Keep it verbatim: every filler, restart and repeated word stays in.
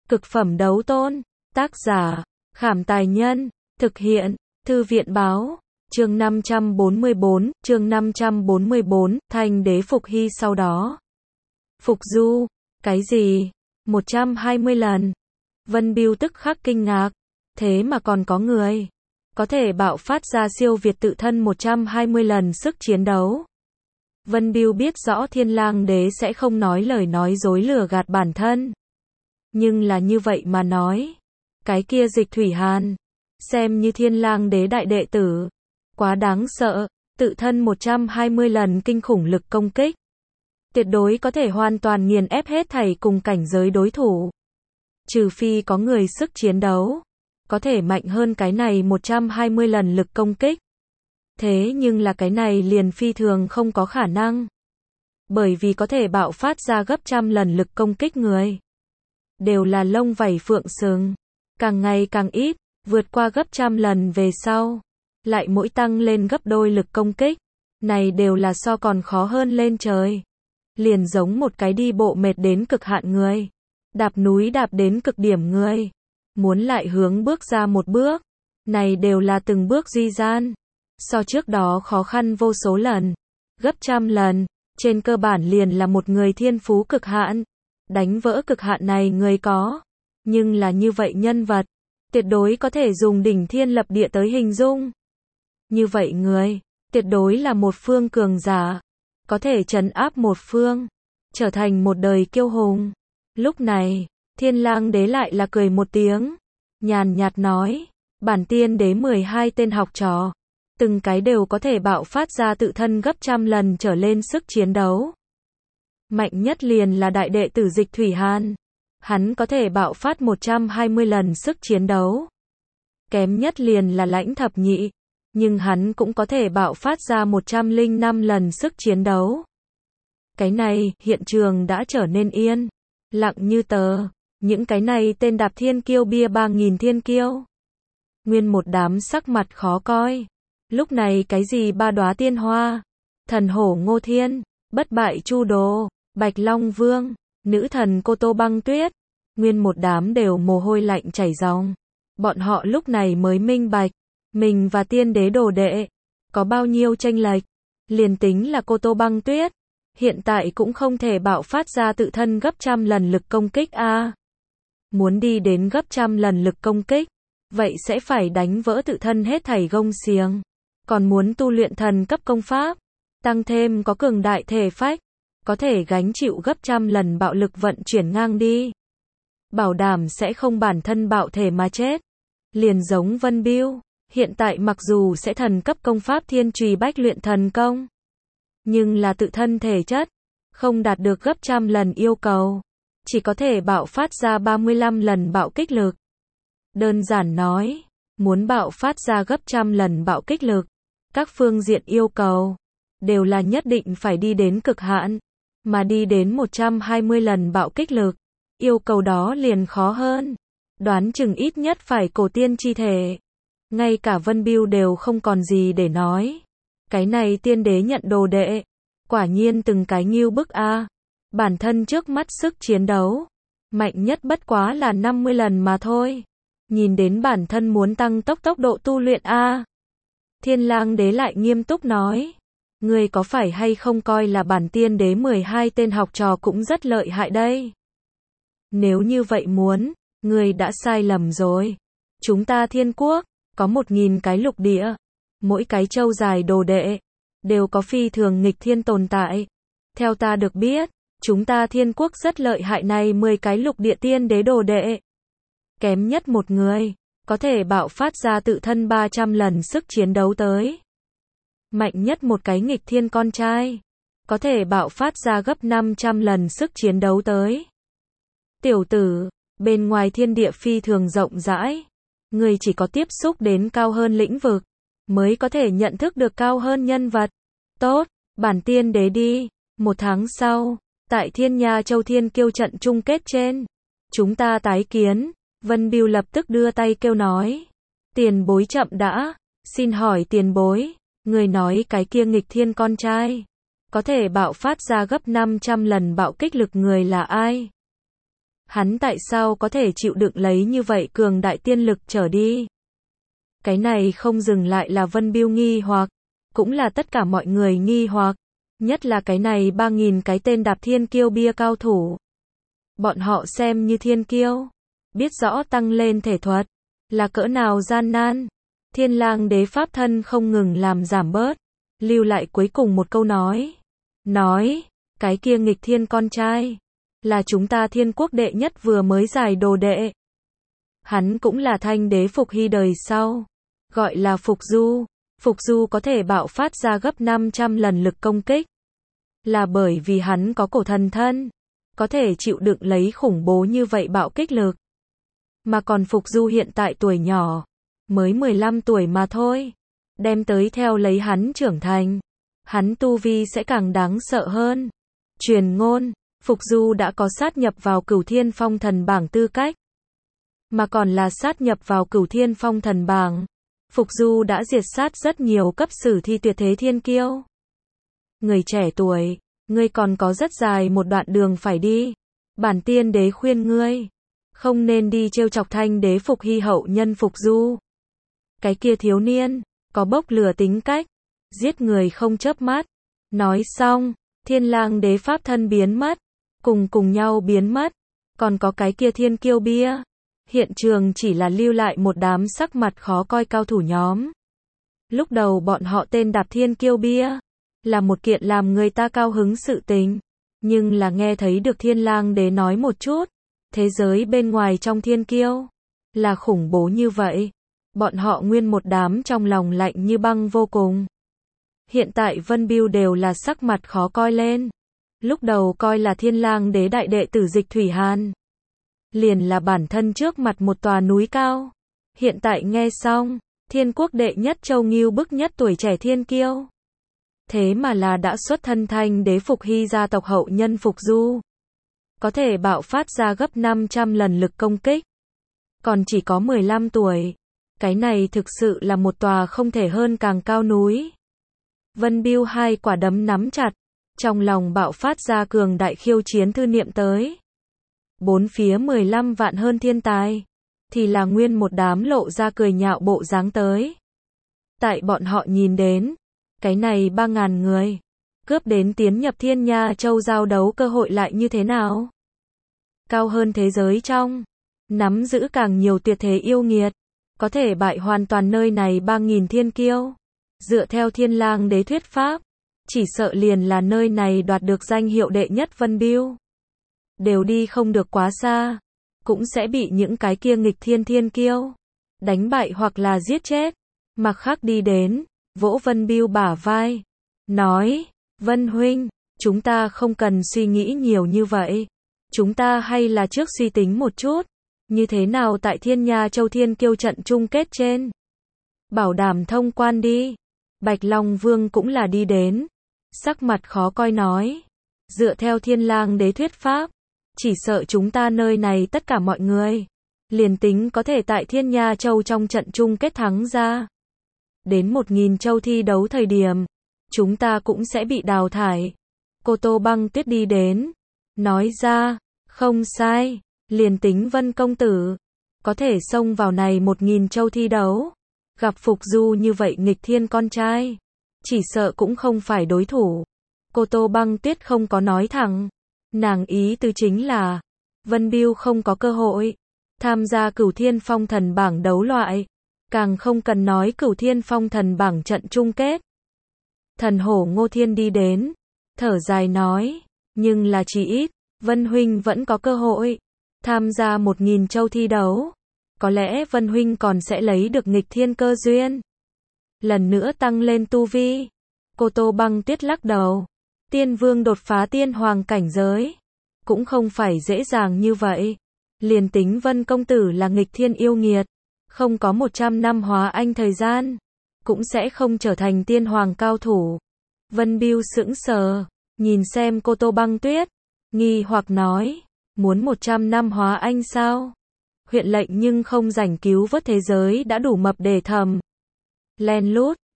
Cực phẩm đấu tôn. Tác giả, Khảm Tài Nhân. Thực hiện, Thư viện Báo. Chương năm trăm bốn mươi bốn, chương năm trăm bốn mươi bốn, Thanh đế phục hy sau đó. Phục du, cái gì? một trăm hai mươi lần. Vân Bưu tức khắc kinh ngạc. Thế mà còn có người có thể bạo phát ra siêu việt tự thân một trăm hai mươi lần sức chiến đấu. Vân Bưu biết rõ Thiên Lang đế sẽ không nói lời nói dối lừa gạt bản thân. Nhưng là như vậy mà nói. Cái kia Dịch Thủy Hàn, xem như Thiên Lang đế đại đệ tử. Quá đáng sợ, tự thân một trăm hai mươi lần kinh khủng lực công kích. Tuyệt đối có thể hoàn toàn nghiền ép hết thảy cùng cảnh giới đối thủ. Trừ phi có người sức chiến đấu có thể mạnh hơn cái này một trăm hai mươi lần lực công kích. Thế nhưng là cái này liền phi thường không có khả năng. Bởi vì có thể bạo phát ra gấp trăm lần lực công kích người. Đều là lông vảy phượng sừng. Càng ngày càng ít, vượt qua gấp trăm lần về sau. Lại mỗi tăng lên gấp đôi lực công kích. Này đều là so còn khó hơn lên trời. Liền giống một cái đi bộ mệt đến cực hạn người. Đạp núi đạp đến cực điểm người. Muốn lại hướng bước ra một bước. Này đều là từng bước duy gian. So trước đó khó khăn vô số lần. Gấp trăm lần. Trên cơ bản liền là một người thiên phú cực hạn. Đánh vỡ cực hạn này người có. Nhưng là như vậy nhân vật. Tuyệt đối có thể dùng đỉnh thiên lập địa tới hình dung. Như vậy người. Tuyệt đối là một phương cường giả. Có thể trấn áp một phương. Trở thành một đời kiêu hùng. Lúc này, Thiên Lang đế lại là cười một tiếng. Nhàn nhạt nói. Bản tiên đế mười hai tên học trò. Từng cái đều có thể bạo phát ra tự thân gấp trăm lần trở lên sức chiến đấu. Mạnh nhất liền là đại đệ tử Dịch Thủy Hàn. Hắn có thể bạo phát một trăm hai mươi lần sức chiến đấu. Kém nhất liền là Lãnh Thập Nhị. Nhưng hắn cũng có thể bạo phát ra một trăm lẻ năm lần sức chiến đấu. Cái này, hiện trường đã trở nên yên. Lặng như tờ. Những cái này tên đạp thiên kiêu bia ba nghìn thiên kiêu. Nguyên một đám sắc mặt khó coi. Lúc này cái gì ba đóa tiên hoa. Thần hổ Ngô Thiên. Bất bại Chu Đồ. Bạch Long Vương. Nữ thần Cô Tô Băng Tuyết. Nguyên một đám đều mồ hôi lạnh chảy ròng. Bọn họ lúc này mới minh bạch. Mình và tiên đế đồ đệ. Có bao nhiêu chênh lệch. Liền tính là Cô Tô Băng Tuyết. Hiện tại cũng không thể bạo phát ra tự thân gấp trăm lần lực công kích a. À, muốn đi đến gấp trăm lần lực công kích. Vậy sẽ phải đánh vỡ tự thân hết thảy gông xiềng. Còn muốn tu luyện thần cấp công pháp. Tăng thêm có cường đại thể phách. Có thể gánh chịu gấp trăm lần bạo lực vận chuyển ngang đi. Bảo đảm sẽ không bản thân bạo thể mà chết. Liền giống Vân Bưu. Hiện tại mặc dù sẽ thần cấp công pháp thiên trùy bách luyện thần công. Nhưng là tự thân thể chất. Không đạt được gấp trăm lần yêu cầu. Chỉ có thể bạo phát ra ba mươi lăm lần bạo kích lực. Đơn giản nói. Muốn bạo phát ra gấp trăm lần bạo kích lực. Các phương diện yêu cầu. Đều là nhất định phải đi đến cực hạn. Mà đi đến một trăm hai mươi lần bạo kích lực. Yêu cầu đó liền khó hơn. Đoán chừng ít nhất phải cổ tiên chi thể. Ngay cả Vân Bưu đều không còn gì để nói. Cái này tiên đế nhận đồ đệ. Quả nhiên từng cái nghiêu bức a. À. Bản thân trước mắt sức chiến đấu. Mạnh nhất bất quá là năm mươi lần mà thôi. Nhìn đến bản thân muốn tăng tốc tốc độ tu luyện a. À. Thiên Lang đế lại nghiêm túc nói. Ngươi có phải hay không coi là bản tiên đế mười hai tên học trò cũng rất lợi hại đây. Nếu như vậy muốn, ngươi đã sai lầm rồi. Chúng ta Thiên Quốc, có một nghìn cái lục địa. Mỗi cái châu dài đồ đệ, đều có phi thường nghịch thiên tồn tại. Theo ta được biết, chúng ta Thiên Quốc rất lợi hại này mười cái lục địa tiên đế đồ đệ. Kém nhất một người, có thể bạo phát ra tự thân ba trăm lần sức chiến đấu tới. Mạnh nhất một cái nghịch thiên con trai, có thể bạo phát ra gấp năm trăm lần sức chiến đấu tới. Tiểu tử, bên ngoài thiên địa phi thường rộng rãi. Người chỉ có tiếp xúc đến cao hơn lĩnh vực, mới có thể nhận thức được cao hơn nhân vật. Tốt, bản tiên đế đi. Một tháng sau, tại Thiên Nha Châu Thiên Kiêu trận chung kết trên, chúng ta tái kiến. Vân Bưu lập tức đưa tay kêu nói. Tiền bối chậm đã. Xin hỏi tiền bối. Người nói cái kia nghịch thiên con trai. Có thể bạo phát ra gấp năm trăm lần bạo kích lực người là ai? Hắn tại sao có thể chịu đựng lấy như vậy cường đại tiên lực trở đi? Cái này không dừng lại là Vân Biêu nghi hoặc, cũng là tất cả mọi người nghi hoặc, nhất là cái này ba nghìn cái tên đạp thiên kiêu bia cao thủ. Bọn họ xem như thiên kiêu, biết rõ tăng lên thể thuật là cỡ nào gian nan. Thiên Lang đế pháp thân không ngừng làm giảm bớt, lưu lại cuối cùng một câu nói. Nói, cái kia nghịch thiên con trai, là chúng ta thiên quốc đệ nhất vừa mới giải đồ đệ. Hắn cũng là thanh đế Phục Hy đời sau, gọi là Phục Du. Phục Du có thể bạo phát ra gấp năm trăm lần lực công kích, là bởi vì hắn có cổ thần thân, có thể chịu đựng lấy khủng bố như vậy bạo kích lực. Mà còn Phục Du hiện tại tuổi nhỏ, mới mười lăm tuổi mà thôi, đem tới theo lấy hắn trưởng thành, hắn tu vi sẽ càng đáng sợ hơn. Truyền ngôn, Phục Du đã có sát nhập vào Cửu Thiên Phong Thần bảng tư cách, mà còn là sát nhập vào Cửu Thiên Phong Thần bảng. Phục Du đã diệt sát rất nhiều cấp sử thi tuyệt thế thiên kiêu. Người trẻ tuổi, ngươi còn có rất dài một đoạn đường phải đi. Bản tiên đế khuyên ngươi, không nên đi trêu chọc thanh đế Phục Hy hậu nhân Phục Du. Cái kia thiếu niên, có bốc lửa tính cách, giết người không chớp mắt. Nói xong, Thiên Lang đế pháp thân biến mất, cùng cùng nhau biến mất, còn có cái kia thiên kiêu bia. Hiện trường chỉ là lưu lại một đám sắc mặt khó coi cao thủ nhóm. Lúc đầu bọn họ tên đạp thiên kiêu bia, là một kiện làm người ta cao hứng sự tình, nhưng là nghe thấy được Thiên Lang đế nói một chút, thế giới bên ngoài trong thiên kiêu, là khủng bố như vậy. Bọn họ nguyên một đám trong lòng lạnh như băng vô cùng. Hiện tại Vân Biêu đều là sắc mặt khó coi lên. Lúc đầu coi là Thiên Lang đế đại đệ tử Dịch Thủy Hàn, liền là bản thân trước mặt một tòa núi cao. Hiện tại nghe xong, thiên quốc đệ nhất châu ngưu bức nhất tuổi trẻ thiên kiêu, thế mà là đã xuất thân thanh đế Phục Hy gia tộc hậu nhân Phục Du, có thể bạo phát ra gấp năm trăm lần lực công kích, còn chỉ có mười lăm tuổi. Cái này thực sự là một tòa không thể hơn càng cao núi. Vân Biêu hai quả đấm nắm chặt, trong lòng bạo phát ra cường đại khiêu chiến thư niệm tới. Bốn phía mười lăm vạn hơn thiên tài, thì là nguyên một đám lộ ra cười nhạo bộ dáng tới. Tại bọn họ nhìn đến, cái này ba ngàn người, cướp đến tiến nhập Thiên Nha Châu giao đấu cơ hội lại như thế nào? Cao hơn thế giới trong, nắm giữ càng nhiều tuyệt thế yêu nghiệt, có thể bại hoàn toàn nơi này ba nghìn thiên kiêu. Dựa theo Thiên Lang đế thuyết pháp, chỉ sợ liền là nơi này đoạt được danh hiệu đệ nhất Vân Biêu, đều đi không được quá xa, cũng sẽ bị những cái kia nghịch thiên thiên kiêu đánh bại hoặc là giết chết. Mặc Khắc đi đến, vỗ Vân Biêu bả vai, nói, Vân huynh, chúng ta không cần suy nghĩ nhiều như vậy, chúng ta hay là trước suy tính một chút, như thế nào tại Thiên Nha Châu thiên kiêu trận chung kết trên, bảo đảm thông quan đi. Bạch Long Vương cũng là đi đến, sắc mặt khó coi nói, dựa theo Thiên Lang đế thuyết pháp, chỉ sợ chúng ta nơi này tất cả mọi người, liền tính có thể tại Thiên Nha Châu trong trận chung kết thắng ra, đến một nghìn châu thi đấu thời điểm, chúng ta cũng sẽ bị đào thải. Cô Tô Băng Tuyết đi đến, nói ra, không sai, liền tính Vân công tử có thể xông vào này một nghìn châu thi đấu, gặp Phục Du như vậy nghịch thiên con trai, chỉ sợ cũng không phải đối thủ. Cô Tô Băng Tuyết không có nói thẳng, nàng ý tứ chính là, Vân Biêu không có cơ hội tham gia Cửu Thiên Phong Thần bảng đấu loại, càng không cần nói Cửu Thiên Phong Thần bảng trận chung kết. Thần hổ Ngô Thiên đi đến, thở dài nói, nhưng là chỉ ít, Vân huynh vẫn có cơ hội tham gia một nghìn châu thi đấu. Có lẽ Vân huynh còn sẽ lấy được nghịch thiên cơ duyên, lần nữa tăng lên tu vi. Cô Tô Băng Tuyết lắc đầu, Tiên Vương đột phá tiên hoàng cảnh giới, cũng không phải dễ dàng như vậy. Liền tính Vân công tử là nghịch thiên yêu nghiệt, không có một trăm năm hóa anh thời gian, cũng sẽ không trở thành tiên hoàng cao thủ. Vân Biêu sững sờ, nhìn xem cô Tô Băng Tuyết, nghi hoặc nói, muốn một trăm năm hóa anh sao? Huyện lệnh nhưng không rảnh cứu vớt thế giới đã đủ mập để thầm. Len lút,